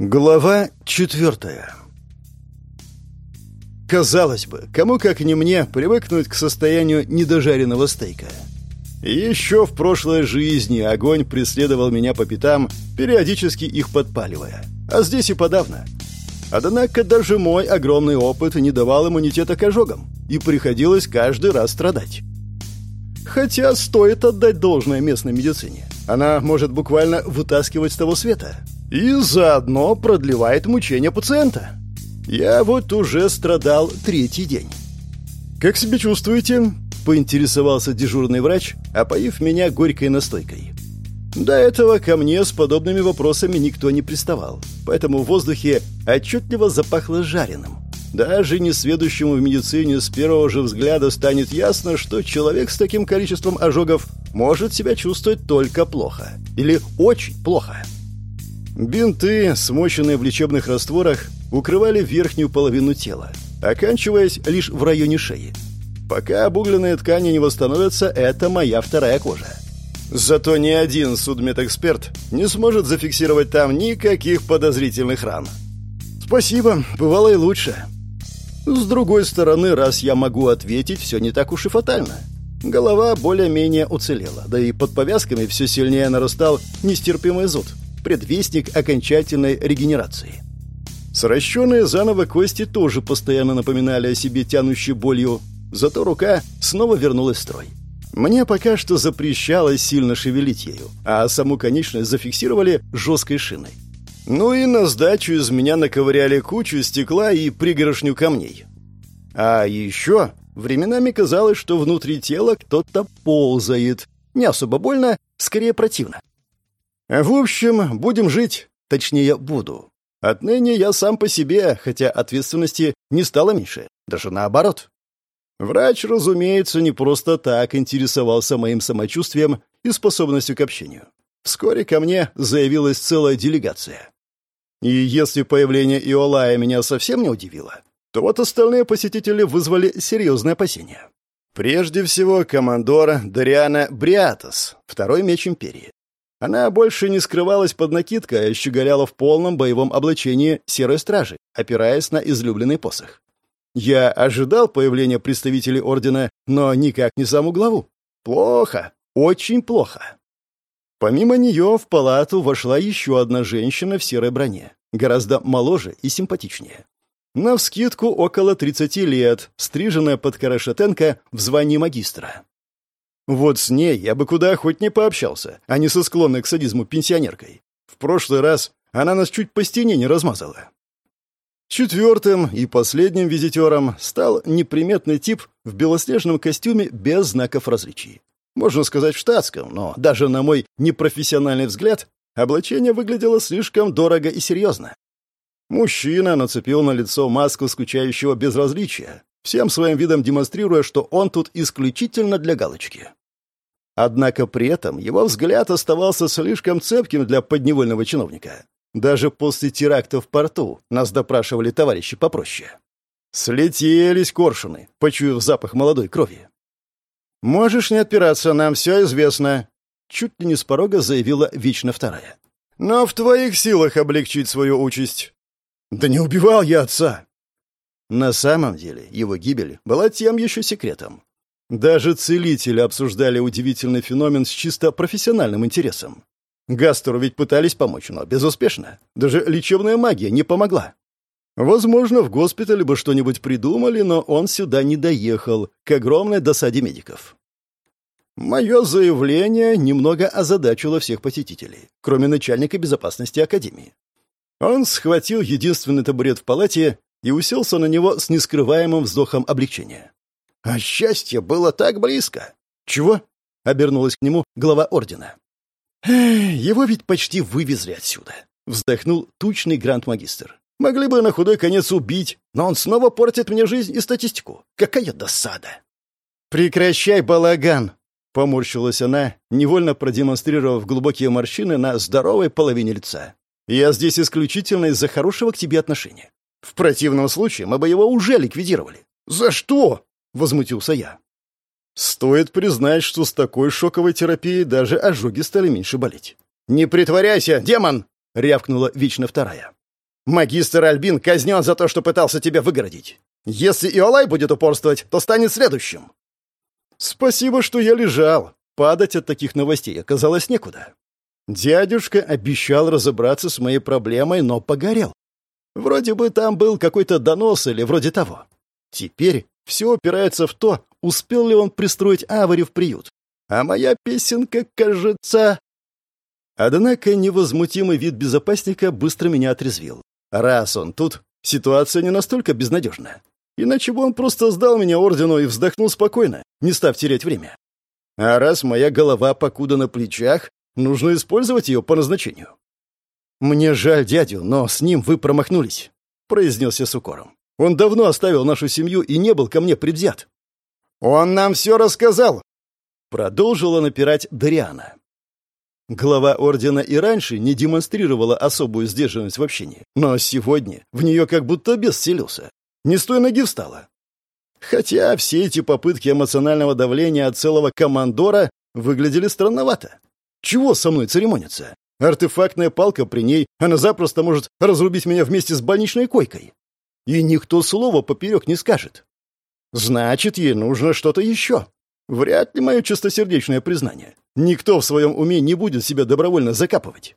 Глава 4. Казалось бы, кому как не мне привыкнуть к состоянию недожаренного стейка. Еще в прошлой жизни огонь преследовал меня по пятам, периодически их подпаливая. А здесь и подавно. Однако даже мой огромный опыт не давал иммунитета к ожогам, и приходилось каждый раз страдать. Хотя стоит отдать должное местной медицине. Она может буквально вытаскивать с того света. И заодно продлевает мучения пациента. Я вот уже страдал третий день. «Как себя чувствуете?» — поинтересовался дежурный врач, опоив меня горькой настойкой. До этого ко мне с подобными вопросами никто не приставал, поэтому в воздухе отчетливо запахло жареным. Даже несведущему в медицине с первого же взгляда станет ясно, что человек с таким количеством ожогов может себя чувствовать только плохо. Или очень плохо. Бинты, смоченные в лечебных растворах, укрывали верхнюю половину тела, оканчиваясь лишь в районе шеи. Пока обугленные ткани не восстановятся, это моя вторая кожа. Зато ни один судмедэксперт не сможет зафиксировать там никаких подозрительных ран. Спасибо, бывало и лучше. С другой стороны, раз я могу ответить, все не так уж и фатально. Голова более-менее уцелела, да и под повязками все сильнее нарастал нестерпимый зуд, предвестник окончательной регенерации. Сращенные заново кости тоже постоянно напоминали о себе тянущей болью, зато рука снова вернулась в строй. Мне пока что запрещалось сильно шевелить ею, а саму конечность зафиксировали жесткой шиной. Ну и на сдачу из меня наковыряли кучу стекла и пригоршню камней. А еще временами казалось, что внутри тела кто-то ползает. Не особо больно, скорее противно. В общем, будем жить. Точнее, буду. Отныне я сам по себе, хотя ответственности не стало меньше. Даже наоборот. Врач, разумеется, не просто так интересовался моим самочувствием и способностью к общению. Вскоре ко мне заявилась целая делегация. И если появление Иолая меня совсем не удивило, то вот остальные посетители вызвали серьезные опасения. Прежде всего, командор Дариана Бриатос, второй меч Империи. Она больше не скрывалась под накидкой, а щеголяла в полном боевом облачении серой стражи, опираясь на излюбленный посох. Я ожидал появления представителей Ордена, но никак не саму главу. Плохо, очень плохо. Помимо нее в палату вошла еще одна женщина в серой броне, гораздо моложе и симпатичнее. Навскидку около 30 лет, стриженная под Карашетенко в звании магистра. Вот с ней я бы куда охотнее пообщался, а не со склонной к садизму пенсионеркой. В прошлый раз она нас чуть по стене не размазала. Четвертым и последним визитером стал неприметный тип в белоснежном костюме без знаков различий. Можно сказать, в штатском, но даже на мой непрофессиональный взгляд облачение выглядело слишком дорого и серьезно. Мужчина нацепил на лицо маску скучающего безразличия, всем своим видом демонстрируя, что он тут исключительно для галочки. Однако при этом его взгляд оставался слишком цепким для подневольного чиновника. Даже после теракта в порту нас допрашивали товарищи попроще. Слетелись коршуны, почуяв запах молодой крови. «Можешь не отпираться, нам все известно», — чуть ли не с порога заявила Вечно Вторая. «Но в твоих силах облегчить свою участь». «Да не убивал я отца!» На самом деле его гибель была тем еще секретом. Даже целители обсуждали удивительный феномен с чисто профессиональным интересом. Гастеру ведь пытались помочь, но безуспешно. Даже лечебная магия не помогла. Возможно, в госпитале бы что-нибудь придумали, но он сюда не доехал, к огромной досаде медиков. Мое заявление немного озадачило всех посетителей, кроме начальника безопасности Академии. Он схватил единственный табурет в палате и уселся на него с нескрываемым вздохом облегчения. А счастье было так близко. «Чего?» — обернулась к нему глава Ордена. «Его ведь почти вывезли отсюда», — вздохнул тучный гранд-магистр. «Могли бы на худой конец убить, но он снова портит мне жизнь и статистику. Какая досада!» «Прекращай балаган!» — поморщилась она, невольно продемонстрировав глубокие морщины на здоровой половине лица. «Я здесь исключительно из-за хорошего к тебе отношения. В противном случае мы бы его уже ликвидировали». «За что?» — возмутился я. Стоит признать, что с такой шоковой терапией даже ожоги стали меньше болеть. «Не притворяйся, демон!» — рявкнула Вечно Вторая. Магистр Альбин казнен за то, что пытался тебя выгородить. Если Иолай будет упорствовать, то станет следующим». Спасибо, что я лежал. Падать от таких новостей оказалось некуда. Дядюшка обещал разобраться с моей проблемой, но погорел. Вроде бы там был какой-то донос или вроде того. Теперь все упирается в то, успел ли он пристроить Авари в приют. А моя песенка, кажется... Однако невозмутимый вид безопасника быстро меня отрезвил. Раз он тут, ситуация не настолько безнадежна. Иначе бы он просто сдал меня ордену и вздохнул спокойно, не став терять время. А раз моя голова покуда на плечах, нужно использовать ее по назначению. «Мне жаль дядю, но с ним вы промахнулись», — произнес я с укором. «Он давно оставил нашу семью и не был ко мне предвзят». «Он нам все рассказал», — продолжила напирать Дариана. Глава ордена и раньше не демонстрировала особую сдержанность в общении, но сегодня в нее как будто бес вселился. Не с той ноги встала. Хотя все эти попытки эмоционального давления от целого командора выглядели странновато. Чего со мной церемониться? Артефактная палка при ней, она запросто может разрубить меня вместе с больничной койкой. И никто слова поперек не скажет. Значит, ей нужно что-то еще. Вряд ли мое чистосердечное признание. Никто в своем уме не будет себя добровольно закапывать.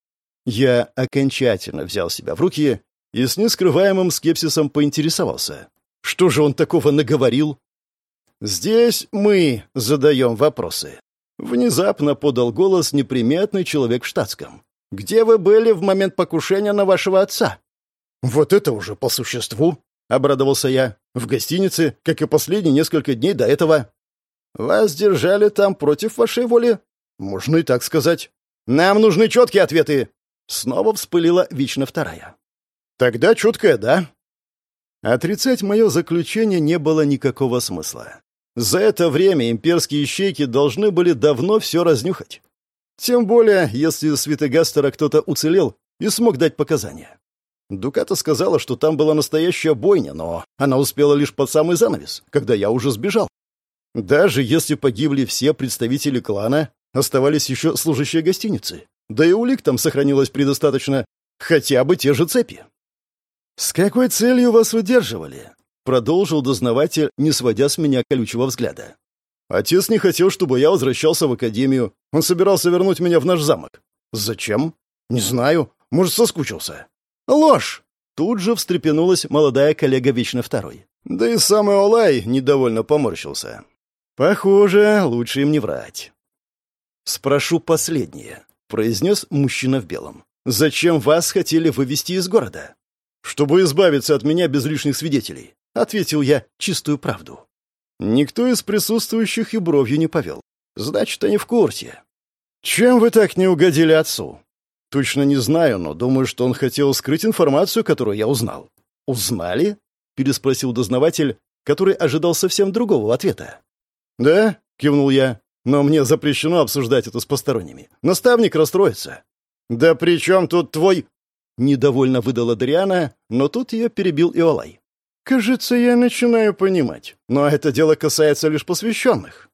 Я окончательно взял себя в руки и с нескрываемым скепсисом поинтересовался. Что же он такого наговорил? «Здесь мы задаем вопросы». Внезапно подал голос неприметный человек в штатском. «Где вы были в момент покушения на вашего отца?» «Вот это уже по существу», — обрадовался я. «В гостинице, как и последние несколько дней до этого». «Вас держали там против вашей воли?» «Можно и так сказать». «Нам нужны четкие ответы!» Снова вспылила Вечно Вторая. «Тогда четкое, да?» Отрицать мое заключение не было никакого смысла. За это время имперские ищейки должны были давно все разнюхать. Тем более, если из Святогастера кто-то уцелел и смог дать показания. Дуката сказала, что там была настоящая бойня, но она успела лишь под самый занавес, когда я уже сбежал. Даже если погибли все представители клана, оставались еще служащие гостиницы. Да и улик там сохранилось предостаточно, хотя бы те же цепи. «С какой целью вас удерживали?» — продолжил дознаватель, не сводя с меня колючего взгляда. «Отец не хотел, чтобы я возвращался в академию. Он собирался вернуть меня в наш замок». «Зачем?» «Не знаю. Может, соскучился». «Ложь!» — тут же встрепенулась молодая коллега Вечно Второй. Да и сам Иолай недовольно поморщился. «Похоже, лучше им не врать». «Спрошу последнее», — произнес мужчина в белом. «Зачем вас хотели вывести из города?» «Чтобы избавиться от меня без лишних свидетелей», — ответил я чистую правду. Никто из присутствующих и бровью не повел. Значит, они в курсе. «Чем вы так не угодили отцу?» «Точно не знаю, но думаю, что он хотел скрыть информацию, которую я узнал». «Узнали?» — переспросил дознаватель, который ожидал совсем другого ответа. «Да», — кивнул я, — «но мне запрещено обсуждать это с посторонними. Наставник расстроится». «Да при чем тут твой...» Недовольно выдала Дариана, но тут ее перебил Иолай. «Кажется, я начинаю понимать, но это дело касается лишь посвященных».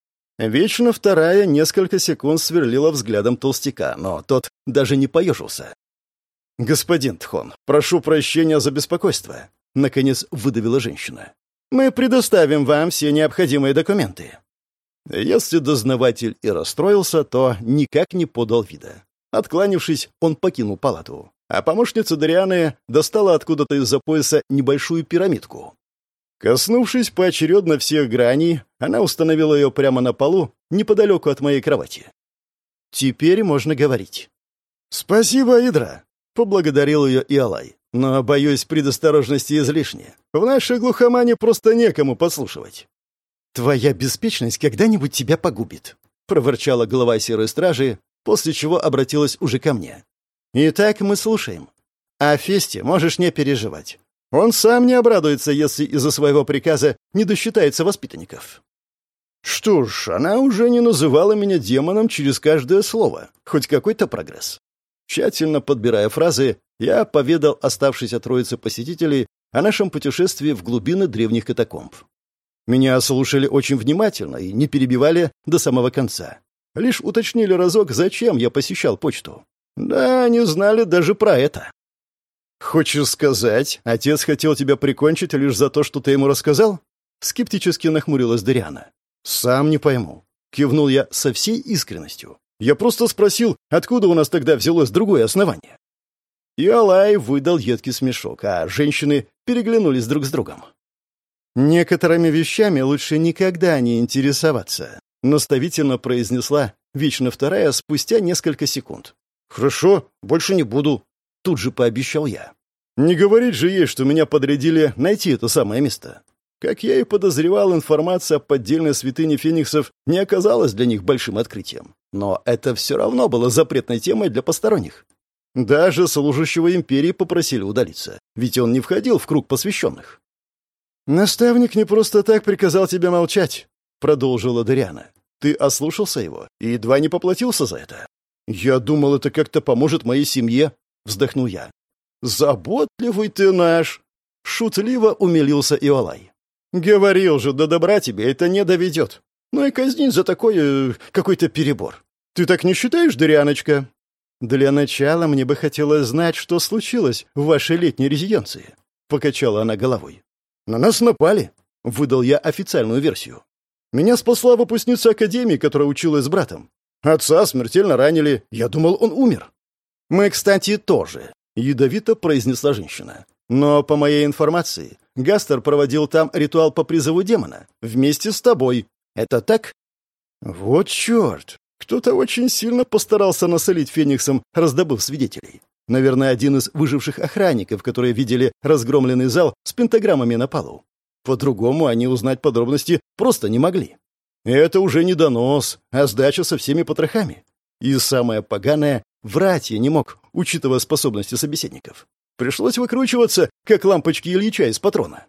Вечно Вторая несколько секунд сверлила взглядом толстяка, но тот даже не поежился. «Господин Тхон, прошу прощения за беспокойство», — наконец выдавила женщина. «Мы предоставим вам все необходимые документы». Если дознаватель и расстроился, то никак не подал вида. Откланившись, он покинул палату, а помощница Дарианы достала откуда-то из-за пояса небольшую пирамидку. Коснувшись поочередно всех граней, она установила ее прямо на полу, неподалеку от моей кровати. «Теперь можно говорить». «Спасибо, Идра», — поблагодарил ее Иолай. «Но, боюсь, предосторожности излишне. В нашей глухомане просто некому подслушивать». «Твоя беспечность когда-нибудь тебя погубит», — проворчала глава Серой Стражи, после чего обратилась уже ко мне. «Итак, мы слушаем. О Фесте можешь не переживать. Он сам не обрадуется, если из-за своего приказа не досчитается воспитанников». Что ж, она уже не называла меня демоном через каждое слово. Хоть какой-то прогресс. Тщательно подбирая фразы, я поведал оставшейся троице посетителей о нашем путешествии в глубины древних катакомб. Меня слушали очень внимательно и не перебивали до самого конца. Лишь уточнили разок, зачем я посещал почту. Да, не знали даже про это. «Хочешь сказать, отец хотел тебя прикончить лишь за то, что ты ему рассказал?» Скептически нахмурилась Дариана. «Сам не пойму». Кивнул я со всей искренностью. «Я просто спросил, откуда у нас тогда взялось другое основание?» И Алай выдал едкий смешок, а женщины переглянулись друг с другом. «Некоторыми вещами лучше никогда не интересоваться», наставительно произнесла Вечно Вторая спустя несколько секунд. «Хорошо, больше не буду», тут же пообещал я. Не говорить же ей, что меня подрядили найти это самое место. Как я и подозревал, информация о поддельной святыне фениксов не оказалась для них большим открытием. Но это все равно было запретной темой для посторонних. Даже служащего империи попросили удалиться, ведь он не входил в круг посвященных. «Наставник не просто так приказал тебе молчать», — продолжила Дариана. «Ты ослушался его и едва не поплатился за это». «Я думал, это как-то поможет моей семье», — вздохнул я. «Заботливый ты наш!» — шутливо умилился Иолай. «Говорил же, до добра тебе это не доведет. Ну и казнить за такой какой-то перебор. Ты так не считаешь, Дарианочка?» «Для начала мне бы хотелось знать, что случилось в вашей летней резиденции», — покачала она головой. «На нас напали», — выдал я официальную версию. «Меня спасла выпускница академии, которая училась с братом. Отца смертельно ранили. Я думал, он умер». «Мы, кстати, тоже», — ядовито произнесла женщина. «Но, по моей информации, Гастер проводил там ритуал по призыву демона. Вместе с тобой. Это так?» «Вот черт! Кто-то очень сильно постарался насолить фениксам, раздобыв свидетелей. Наверное, один из выживших охранников, которые видели разгромленный зал с пентаграммами на полу. По-другому они узнать подробности просто не могли. Это уже не донос, а сдача со всеми потрохами. И самое поганое — врать я не мог, учитывая способности собеседников. Пришлось выкручиваться, как лампочки Ильича из патрона.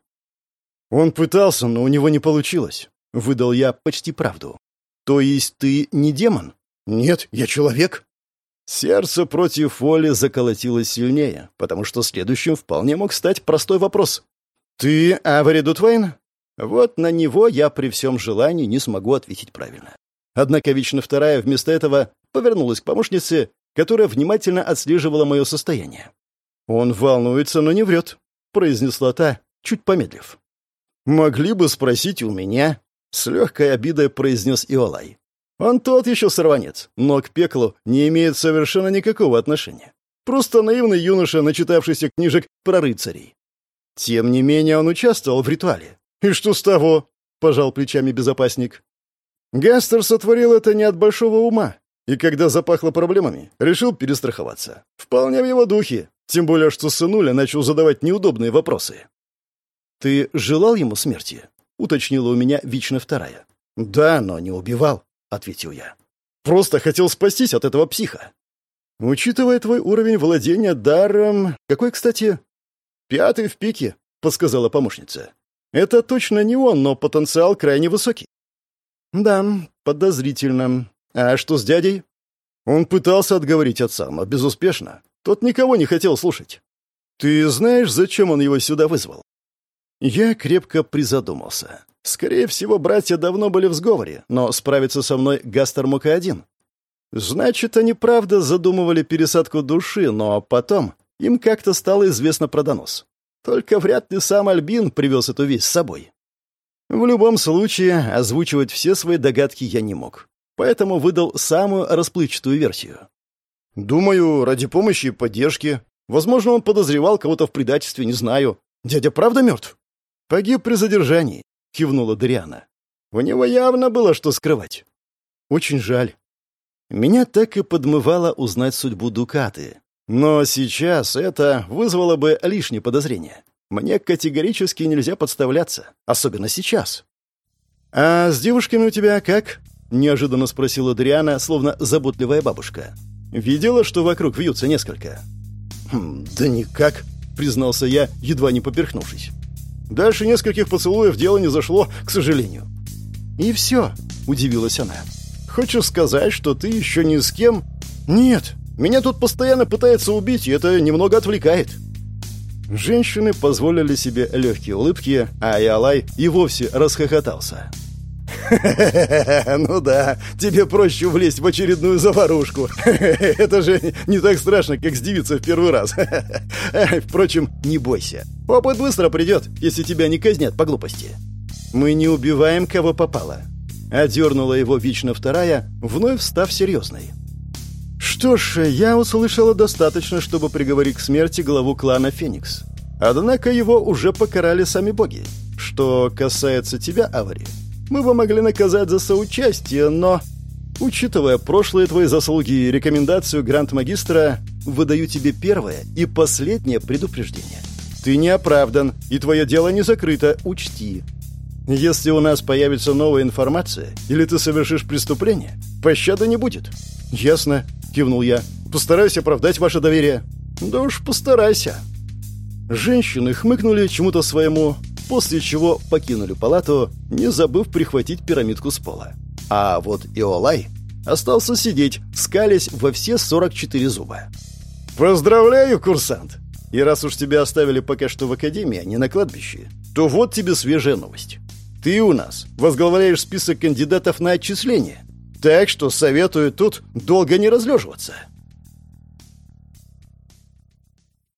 Он пытался, но у него не получилось. Выдал я почти правду. То есть ты не демон? Нет, я человек. Сердце против воли заколотилось сильнее, потому что следующим вполне мог стать простой вопрос. Ты Авари Дутвейн? Вот на него я при всем желании не смогу ответить правильно. Однако Вечно Вторая вместо этого повернулась к помощнице, которая внимательно отслеживала мое состояние. «Он волнуется, но не врет», — произнесла та, чуть помедлив. «Могли бы спросить у меня», — с легкой обидой произнес Иолай. «Он тот еще сорванец, но к пеклу не имеет совершенно никакого отношения. Просто наивный юноша, начитавшийся книжек про рыцарей. Тем не менее он участвовал в ритуале. И что с того?» — пожал плечами безопасник. «Гастер сотворил это не от большого ума, и когда запахло проблемами, решил перестраховаться. Вполне в его духе, тем более что сынуля начал задавать неудобные вопросы». «Ты желал ему смерти?» — уточнила у меня Вечно Вторая. «Да, но не убивал», — ответил я. «Просто хотел спастись от этого психа». «Учитывая твой уровень владения даром... Какой, кстати?» «5 в пике», — подсказала помощница. «Это точно не он, но потенциал крайне высокий». «Да, подозрительно. А что с дядей?» «Он пытался отговорить отца, но безуспешно. Тот никого не хотел слушать». «Ты знаешь, зачем он его сюда вызвал?» Я крепко призадумался. Скорее всего, братья давно были в сговоре, но справиться со мной Гастер мог и один. Значит, они правда задумывали пересадку души, но потом им как-то стало известно про донос. Только вряд ли сам Альбин привез эту весть с собой. В любом случае, озвучивать все свои догадки я не мог, поэтому выдал самую расплывчатую версию. «Думаю, ради помощи и поддержки. Возможно, он подозревал кого-то в предательстве, не знаю. Дядя правда мертв?» «Погиб при задержании», — кивнула Дариана. «У него явно было что скрывать». «Очень жаль». Меня так и подмывало узнать судьбу Дукаты. Но сейчас это вызвало бы лишние подозрения. Мне категорически нельзя подставляться, особенно сейчас. «А с девушками у тебя как?» — неожиданно спросила Дариана, словно заботливая бабушка. «Видела, что вокруг вьются несколько?» «Да никак», — признался я, едва не поперхнувшись. «Дальше нескольких поцелуев дело не зашло, к сожалению». «И все?» — удивилась она. «Хочешь сказать, что ты еще ни с кем?» «Нет, меня тут постоянно пытаются убить, и это немного отвлекает». Женщины позволили себе легкие улыбки, а Иолай и вовсе расхохотался. Ну да, тебе проще влезть в очередную заварушку. Это же не так страшно, как сдивиться в первый раз. Впрочем, не бойся. Опыт быстро придет, если тебя не казнят по глупости. Мы не убиваем, кого попало. Одернула его Вично вторая, вновь став серьезной. Что ж, я услышала достаточно, чтобы приговорить к смерти главу клана Феникс. Однако его уже покарали сами боги. Что касается тебя, Авари, мы бы могли наказать за соучастие, но... Учитывая прошлые твои заслуги и рекомендацию гранд-магистра, выдаю тебе первое и последнее предупреждение. Ты не оправдан, и твое дело не закрыто, учти. Если у нас появится новая информация, или ты совершишь преступление, пощады не будет. Ясно, кивнул я. Постараюсь оправдать ваше доверие. Да уж постарайся. Женщины хмыкнули чему-то своему, после чего покинули палату, не забыв прихватить пирамидку с пола. А вот Иолай остался сидеть, скалясь во все 44 зуба. «Поздравляю, курсант! И раз уж тебя оставили пока что в академии, а не на кладбище, то вот тебе свежая новость. Ты у нас возглавляешь список кандидатов на отчисление, так что советую тут долго не разлеживаться».